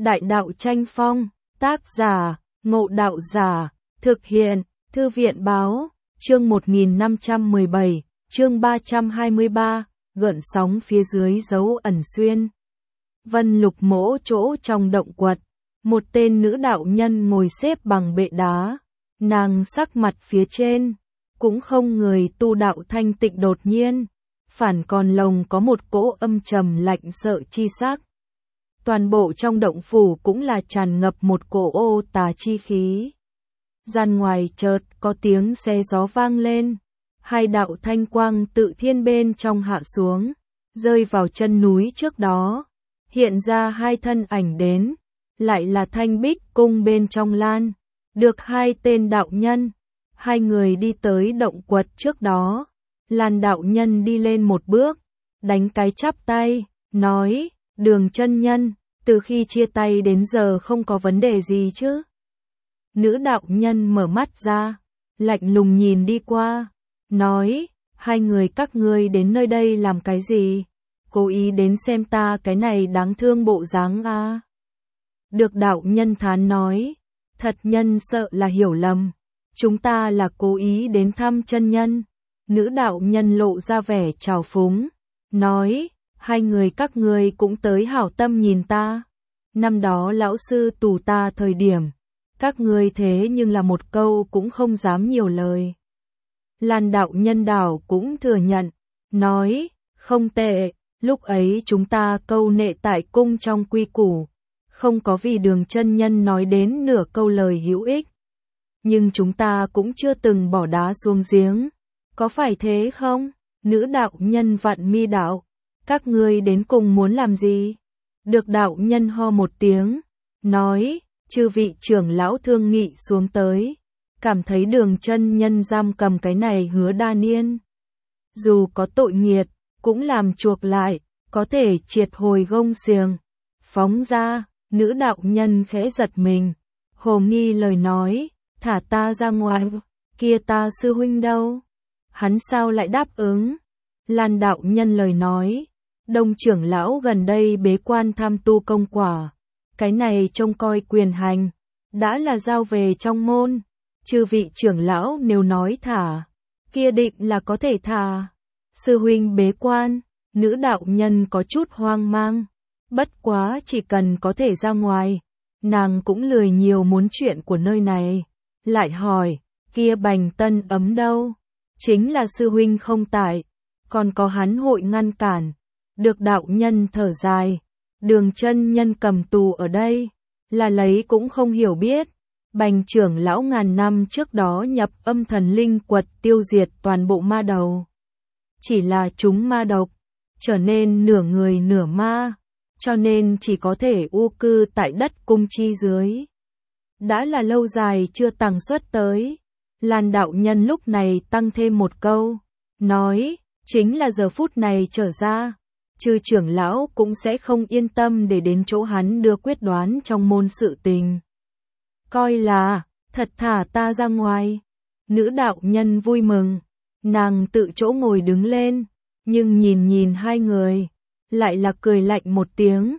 Đại đạo tranh phong, tác giả, Ngộ Đạo Giả, thực hiện, Thư viện báo, chương 1517, chương 323, gợn sóng phía dưới dấu ẩn xuyên. Vân Lục Mỗ chỗ trong động quật, một tên nữ đạo nhân ngồi xếp bằng bệ đá, nàng sắc mặt phía trên, cũng không người tu đạo thanh tịnh đột nhiên, phản còn lồng có một cỗ âm trầm lạnh sợ chi sắc. Toàn bộ trong động phủ cũng là tràn ngập một cỗ ô tà chi khí. Gian ngoài chợt có tiếng xe gió vang lên, hai đạo thanh quang tự thiên bên trong hạ xuống, rơi vào chân núi trước đó, hiện ra hai thân ảnh đến, lại là Thanh Bích cung bên trong lan, được hai tên đạo nhân, hai người đi tới động quật trước đó, Lan đạo nhân đi lên một bước, đánh cái chắp tay, nói, Đường chân nhân, từ khi chia tay đến giờ không có vấn đề gì chứ? Nữ đạo nhân mở mắt ra, lạnh lùng nhìn đi qua, nói, hai người các ngươi đến nơi đây làm cái gì? Cố ý đến xem ta cái này đáng thương bộ dáng à? Được đạo nhân thán nói, thật nhân sợ là hiểu lầm, chúng ta là cố ý đến thăm chân nhân. Nữ đạo nhân lộ ra vẻ trào phúng, nói, hai người các ngươi cũng tới hảo tâm nhìn ta. Năm đó lão sư tù ta thời điểm, các ngươi thế nhưng là một câu cũng không dám nhiều lời. Lan đạo nhân đảo cũng thừa nhận, nói, không tệ, lúc ấy chúng ta câu nệ tại cung trong quy củ, không có vì Đường chân nhân nói đến nửa câu lời hữu ích. Nhưng chúng ta cũng chưa từng bỏ đá xuống giếng, có phải thế không? Nữ đạo nhân vặn mi đạo, các ngươi đến cùng muốn làm gì? Được đạo nhân ho một tiếng, nói, chư vị trưởng lão thương nghị xuống tới, cảm thấy Đường chân nhân giam cầm cái này Hứa Đa Niên. Dù có tội nghiệt, cũng làm chuộc lại, có thể triệt hồi gông xiềng, phóng ra. Nữ đạo nhân khẽ giật mình, hồ nghi lời nói, thả ta ra ngoài, kia ta sư huynh đâu? Hắn sao lại đáp ứng? Lan đạo nhân lời nói, Đông trưởng lão gần đây bế quan tham tu công quả, cái này trông coi quyền hành, đã là giao về trong môn, chư vị trưởng lão nếu nói thả, kia định là có thể thả. Sư huynh bế quan, nữ đạo nhân có chút hoang mang, bất quá chỉ cần có thể ra ngoài, nàng cũng lười nhiều muốn chuyện của nơi này, lại hỏi, kia Bành Tân Ấm đâu? Chính là sư huynh không tại, còn có hắn hội ngăn cản. Được đạo nhân thở dài, Đường chân nhân cầm tù ở đây, là lấy cũng không hiểu biết. Bành trưởng lão ngàn năm trước đó nhập âm thần linh quật tiêu diệt toàn bộ ma đầu. Chỉ là chúng ma độc, trở nên nửa người nửa ma, cho nên chỉ có thể u cư tại đất cung chi dưới. Đã là lâu dài chưa tàng xuất tới. Lan đạo nhân lúc này tăng thêm một câu, nói, chính là giờ phút này trở ra, chư trưởng lão cũng sẽ không yên tâm để đến chỗ hắn đưa quyết đoán trong môn sự tình. Coi là, thật thả ta ra ngoài. Nữ đạo nhân vui mừng, nàng tự chỗ ngồi đứng lên, nhưng nhìn hai người, lại là cười lạnh một tiếng,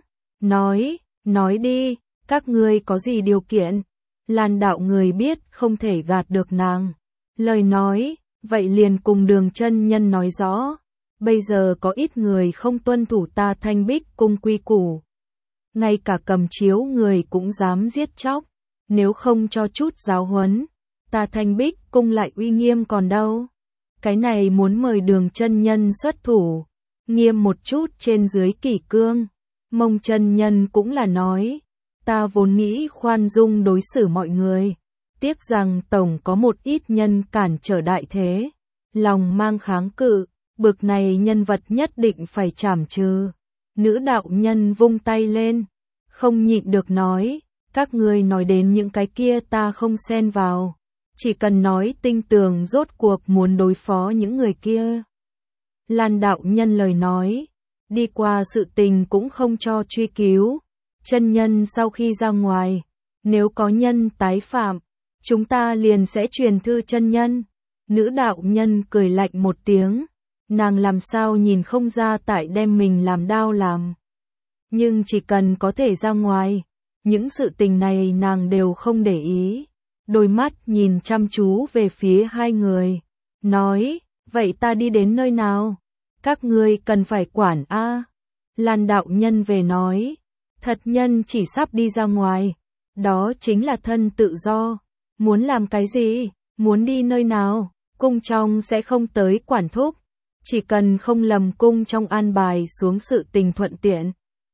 nói đi, các ngươi có gì điều kiện? Lan đạo người biết không thể gạt được nàng, lời nói, vậy liền cùng Đường chân nhân nói rõ, bây giờ có ít người không tuân thủ ta Thanh Bích cung quy củ, ngay cả cầm chiếu người cũng dám giết chóc, nếu không cho chút giáo huấn, ta Thanh Bích cung lại uy nghiêm còn đâu. Cái này muốn mời Đường chân nhân xuất thủ, nghiêm một chút trên dưới kỷ cương. Mông chân nhân cũng là nói, ta vốn nghĩ khoan dung đối xử mọi người, tiếc rằng tổng có một ít nhân cản trở đại thế, lòng mang kháng cự, bực này nhân vật nhất định phải trảm trừ. Nữ đạo nhân vung tay lên, không nhịn được nói, các ngươi nói đến những cái kia ta không xen vào, chỉ cần nói tinh tường rốt cuộc muốn đối phó những người kia. Lan đạo nhân lời nói, đi qua sự tình cũng không cho truy cứu, chân nhân sau khi ra ngoài, nếu có nhân tái phạm, chúng ta liền sẽ truyền thư chân nhân. Nữ đạo nhân cười lạnh một tiếng, nàng làm sao nhìn không ra tại đem mình làm đao làm. Nhưng chỉ cần có thể ra ngoài, những sự tình này nàng đều không để ý. Đôi mắt nhìn chăm chú về phía hai người, nói, vậy ta đi đến nơi nào? Các ngươi cần phải quản a. Lan đạo nhân về nói, thật nhân chỉ sắp đi ra ngoài, đó chính là thân tự do, muốn làm cái gì, muốn đi nơi nào, cung trong sẽ không tới quản thúc, chỉ cần không lầm cung trong an bài xuống sự tình thuận tiện.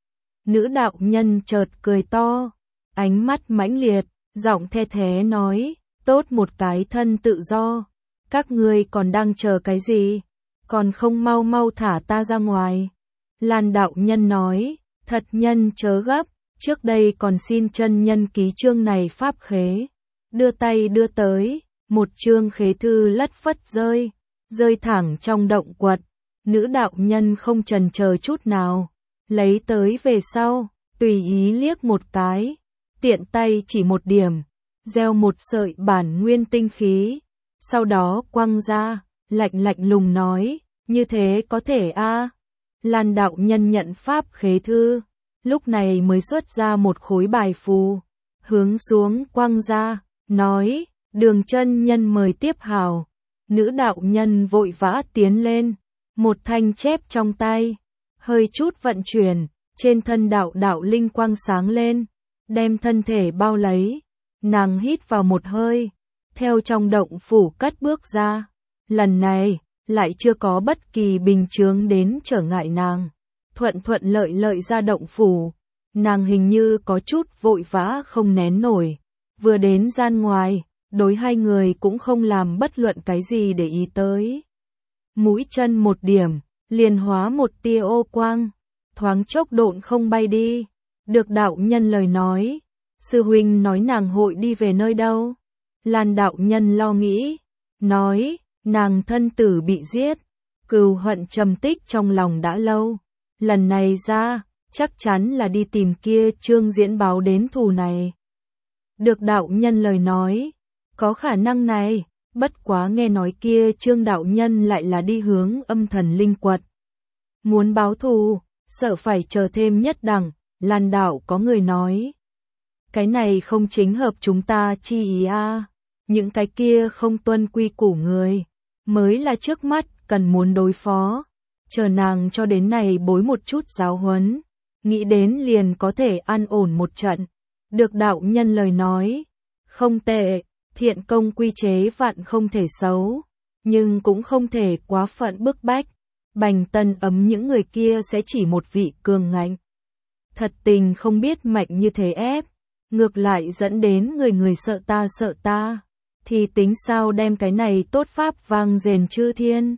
Nữ đạo nhân chợt cười to, ánh mắt mãnh liệt, giọng the thé nói, tốt một cái thân tự do, các ngươi còn đang chờ cái gì, còn không mau mau thả ta ra ngoài. Lan đạo nhân nói, thật nhân chớ gấp, trước đây còn xin chân nhân ký chương này pháp khế, đưa tay đưa tới, một chương khế thư lất phất rơi thẳng trong động quật. Nữ đạo nhân không chần chờ chút nào, lấy tới về sau, tùy ý liếc một cái, tiện tay chỉ một điểm, gieo một sợi bản nguyên tinh khí, sau đó quăng ra, lạnh lùng nói, như thế có thể a? Lan đạo nhân nhận pháp khế thư, lúc này mới xuất ra một khối bài phù, hướng xuống quăng ra, nói, Đường chân nhân mời tiếp hào. Nữ đạo nhân vội vã tiến lên, một thanh chép trong tay, hơi chút vận chuyển, trên thân đạo linh quang sáng lên, đem thân thể bao lấy. Nàng hít vào một hơi, theo trong động phủ cất bước ra. Lần này, lại chưa có bất kỳ bình chướng đến trở ngại nàng. Thuận lợi ra động phủ, nàng hình như có chút vội vã không nén nổi. Vừa đến gian ngoài, đối hai người cũng không làm bất luận cái gì để ý tới. Mũi chân một điểm, liền hóa một tia ô quang, thoáng chốc độn không bay đi. Được đạo nhân lời nói, sư huynh nói nàng hội đi về nơi đâu? Lan đạo nhân lo nghĩ, nói, nàng thân tử bị giết, cừu hận trầm tích trong lòng đã lâu. Lần này ra, chắc chắn là đi tìm kia Trương Diễn báo đến thù này. Được đạo nhân lời nói, có khả năng này, bất quá nghe nói kia Trương đạo nhân lại là đi hướng âm thần linh quật. Muốn báo thù, sợ phải chờ thêm nhất đẳng, Lan đạo có người nói. Cái này không chính hợp chúng ta chi ý a, những cái kia không tuân quy củ người, mới là trước mắt cần muốn đối phó. Chờ nàng cho đến này bối một chút giáo huấn, nghĩ đến liền có thể an ổn một trận. Được đạo nhân lời nói, không tệ, thiện công quy chế vạn không thể xấu, nhưng cũng không thể quá phận bức bách. Bành Tân ấm những người kia sẽ chỉ một vị cường ngạnh. Thật tình không biết mạnh như thế ép, ngược lại dẫn đến người sợ ta, thì tính sao đem cái này tốt pháp vang rền chư thiên.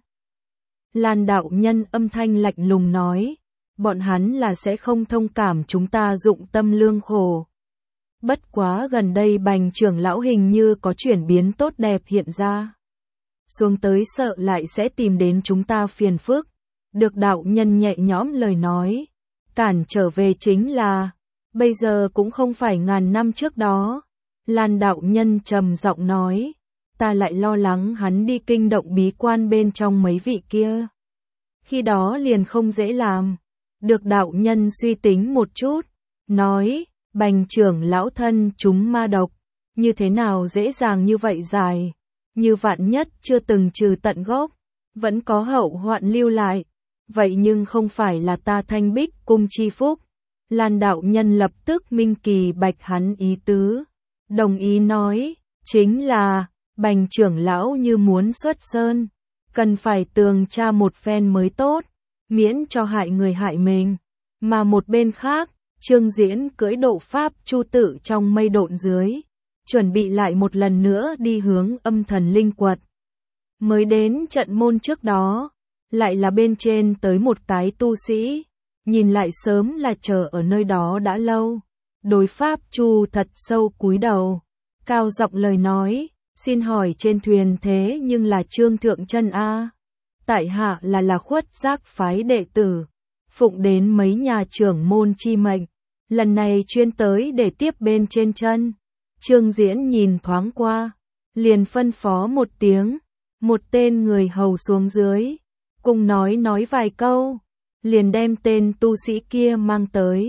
Lan đạo nhân âm thanh lạnh lùng nói, bọn hắn là sẽ không thông cảm chúng ta dụng tâm lương khổ. Bất quá gần đây Bành trưởng lão hình như có chuyển biến tốt đẹp hiện ra. Xuống tới sợ lại sẽ tìm đến chúng ta phiền phức. Được đạo nhân nhẹ nhõm lời nói, cản trở về chính là, bây giờ cũng không phải ngàn năm trước đó. Lan đạo nhân trầm giọng nói, ta lại lo lắng hắn đi kinh động bí quan bên trong mấy vị kia. Khi đó liền không dễ làm. Được đạo nhân suy tính một chút, nói, Bành trưởng lão thân chúng ma độc, như thế nào dễ dàng như vậy dài, như vạn nhất chưa từng trừ tận gốc, vẫn có hậu hoạn lưu lại, vậy nhưng không phải là ta Thanh Bích cung chi phúc. Lan đạo nhân lập tức minh kỳ bạch hắn ý tứ, đồng ý nói, chính là, Bành trưởng lão như muốn xuất sơn, cần phải tường tra một phen mới tốt, miễn cho hại người hại mình. Mà một bên khác, Trương Diễn cưỡi độ pháp chu tự trong mây độn dưới, chuẩn bị lại một lần nữa đi hướng âm thần linh quật. Mới đến trận môn trước đó, lại là bên trên tới một cái tu sĩ, nhìn lại sớm là chờ ở nơi đó đã lâu. Đối pháp chu thật sâu cúi đầu, cao giọng lời nói, xin hỏi trên thuyền thế nhưng là Trương Thượng Chân a? Tại hạ là Khuất Giác phái đệ tử, phụng đến mấy nhà trưởng môn chi mệnh, lần này chuyên tới để tiếp bên trên chân. Trương Diễn nhìn thoáng qua, liền phân phó một tiếng, một tên người hầu xuống dưới, cùng nói vài câu, liền đem tên tu sĩ kia mang tới.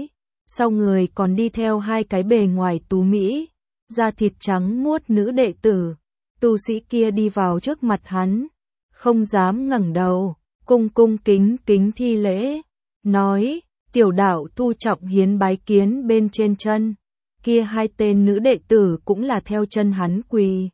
sau người còn đi theo hai cái bề ngoài tú mỹ, da thịt trắng muốt nữ đệ tử. Tu sĩ kia đi vào trước mặt hắn, không dám ngẩng đầu, cung cung kính kính thi lễ, nói, tiểu đạo Thu Trọng Hiến bái kiến bên trên chân. Kia hai tên nữ đệ tử cũng là theo chân hắn quỳ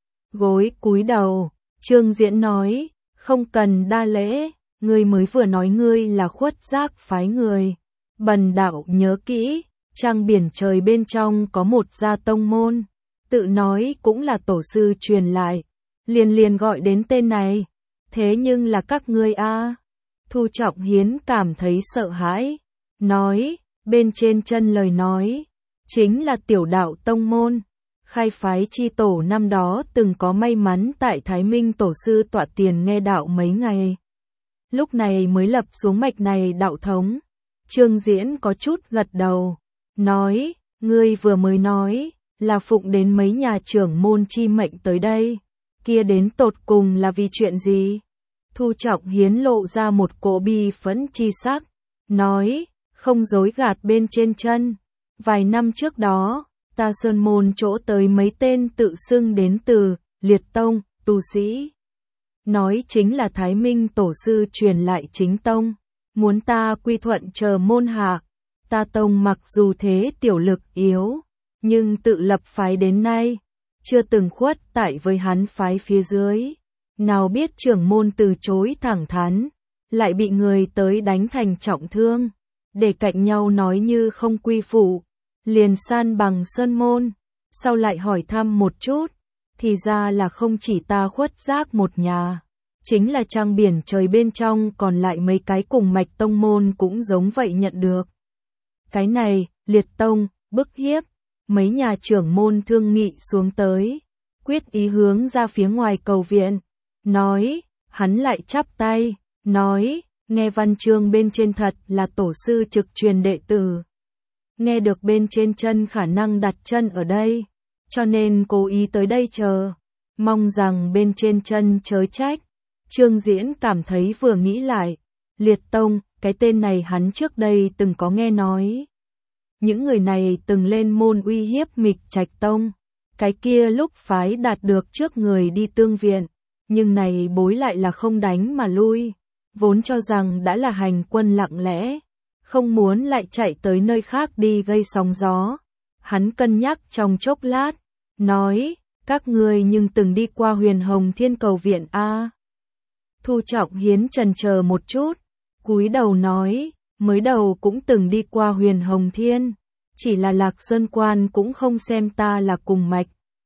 gối cúi đầu. Trương Diễn nói, không cần đa lễ, ngươi mới vừa nói ngươi là Khuất Giác phái người. Bần đạo nhớ kỹ, trang biển trời bên trong có một gia tông môn, tự nói cũng là tổ sư truyền lại, liền gọi đến tên này. Thế nhưng là các ngươi a? Thu Trọng Hiến cảm thấy sợ hãi, nói, bên trên chân lời nói, chính là tiểu đạo tông môn. Khai phái chi tổ năm đó từng có may mắn tại Thái Minh tổ sư tọa tiền nghe đạo mấy ngày. Lúc này mới lập xuống mạch này đạo thống. Trương Diễn có chút gật đầu, nói, ngươi vừa mới nói, là phụng đến mấy nhà trưởng môn chi mệnh tới đây, kia đến tột cùng là vì chuyện gì? Thu Trọng Hiến lộ ra một cỗ bi phẫn chi sắc, nói, không dối gạt bên trên chân. Vài năm trước đó, ta sơn môn chỗ tới mấy tên tự xưng đến từ Liệt Tông, tu sĩ. Nói chính là Thái Minh tổ sư truyền lại chính tông, muốn ta quy thuận chờ môn hạ. Ta tông mặc dù thế tiểu lực yếu, nhưng tự lập phái đến nay, chưa từng khuất tại với hắn phái phía dưới. Nào biết trưởng môn từ chối thẳng thắn, lại bị người tới đánh thành trọng thương, để cạnh nhau nói như không quy phụ, liền san bằng sơn môn. Sau lại hỏi thăm một chút, thì ra là không chỉ ta Khuất Giác một nhà, chính là trang biển trời bên trong còn lại mấy cái cùng mạch tông môn cũng giống vậy nhận được. Cái này, Liệt Tông, bức hiếp, mấy nhà trưởng môn thương nghị xuống tới, quyết ý hướng ra phía ngoài cầu viện. Nói, hắn lại chắp tay, nói, nghe văn chương bên trên thật là tổ sư trực truyền đệ tử. Nghe được bên trên chân khả năng đặt chân ở đây, cho nên cố ý tới đây chờ, mong rằng bên trên chân chớ trách. Trương Diễn cảm thấy vừa nghĩ lại, Liệt Tông, cái tên này hắn trước đây từng có nghe nói. Những người này từng lên môn uy hiếp Mịch Trạch Tông, cái kia lúc phái đạt được trước người đi tương viện, nhưng này bối lại là không đánh mà lui, vốn cho rằng đã là hành quân lặng lẽ, không muốn lại chạy tới nơi khác đi gây sóng gió. Hắn cân nhắc trong chốc lát, nói, các ngươi nhưng từng đi qua Huyền Hồng Thiên cầu viện a? Thu Trọng Hiến chần chờ một chút, cúi đầu nói, mới đầu cũng từng đi qua Huyền Hồng Thiên, chỉ là Lạc Sơn quan cũng không xem ta là cùng mạch.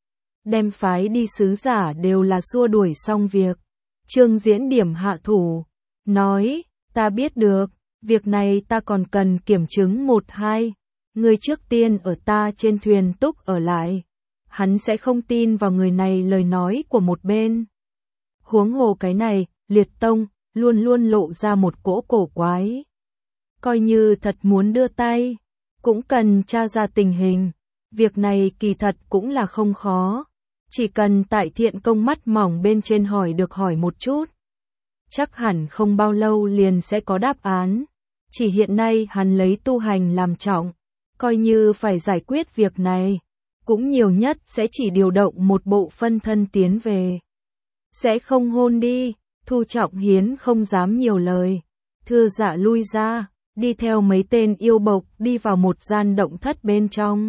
Đem phái đi sứ giả đều là xua đuổi xong việc. Trương Diễn điểm hạ thủ, nói, ta biết được, việc này ta còn cần kiểm chứng một hai. Người trước tiên ở ta trên thuyền túc ở lại, hắn sẽ không tin vào người này lời nói của một bên. Huống hồ cái này, Liệt Tông, luôn luôn lộ ra một cỗ cổ quái. Coi như thật muốn đưa tay, cũng cần tra ra tình hình. Việc này kỳ thật cũng là không khó, chỉ cần tại Thiện Công mắt mỏng bên trên hỏi được hỏi một chút, chắc hẳn không bao lâu liền sẽ có đáp án. Chỉ hiện nay hắn lấy tu hành làm trọng, coi như phải giải quyết việc này, cũng nhiều nhất sẽ chỉ điều động một bộ phân thân tiến về. Sẽ không hôn đi. Thu Trọng Hiến không dám nhiều lời, thưa dạ lui ra, đi theo mấy tên yêu bộc đi vào một gian động thất bên trong.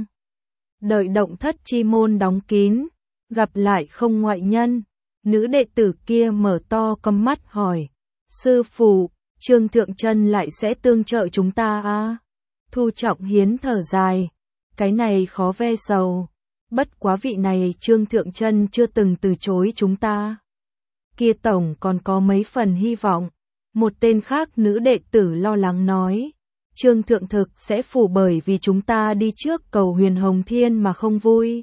Đợi động thất chi môn đóng kín, gặp lại không ngoại nhân, nữ đệ tử kia mở to con mắt hỏi, sư phụ, Trương Thượng Chân lại sẽ tương trợ chúng ta à? Thu Trọng Hiến thở dài, cái này khó ve sầu, bất quá vị này Trương Thượng Chân chưa từng từ chối chúng ta. Kia tổng còn có mấy phần hy vọng. Một tên khác nữ đệ tử lo lắng nói, Trương Thượng thực sẽ phủ bởi vì chúng ta đi trước cầu Huyền Hồng Thiên mà không vui.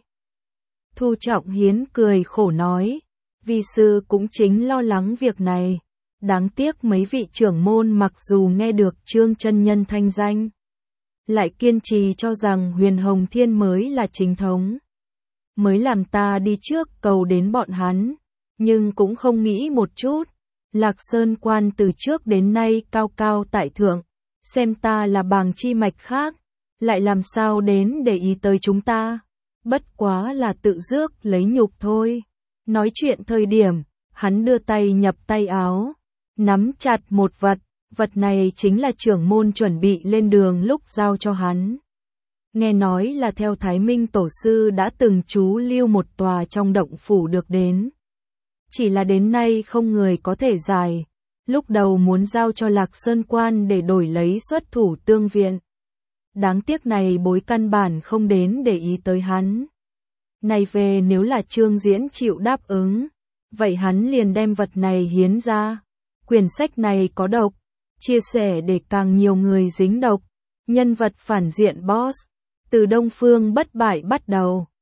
Thu Trọng Hiến cười khổ nói, vi sư cũng chính lo lắng việc này. Đáng tiếc mấy vị trưởng môn mặc dù nghe được Trương chân nhân thanh danh, lại kiên trì cho rằng Huyền Hồng Thiên mới là chính thống, mới làm ta đi trước cầu đến bọn hắn. Nhưng cũng không nghĩ một chút, Lạc Sơn quan từ trước đến nay cao cao tại thượng, xem ta là bàng chi mạch khác, lại làm sao đến để ý tới chúng ta, bất quá là tự rước lấy nhục thôi. Nói chuyện thời điểm, hắn đưa tay nhập tay áo, nắm chặt một vật này chính là trưởng môn chuẩn bị lên đường lúc giao cho hắn. Nghe nói là theo Thái Minh tổ sư đã từng trú lưu một tòa trong động phủ được đến. Chỉ là đến nay không người có thể giải, lúc đầu muốn giao cho Lạc Sơn Quan để đổi lấy xuất thủ tương viện. Đáng tiếc này bối căn bản không đến để ý tới hắn. Này về nếu là Trương Diễn chịu đáp ứng, vậy hắn liền đem vật này hiến ra. Quyển sách này có độc, chia sẻ để càng nhiều người dính độc. Nhân vật phản diện boss, từ Đông Phương bất bại bắt đầu.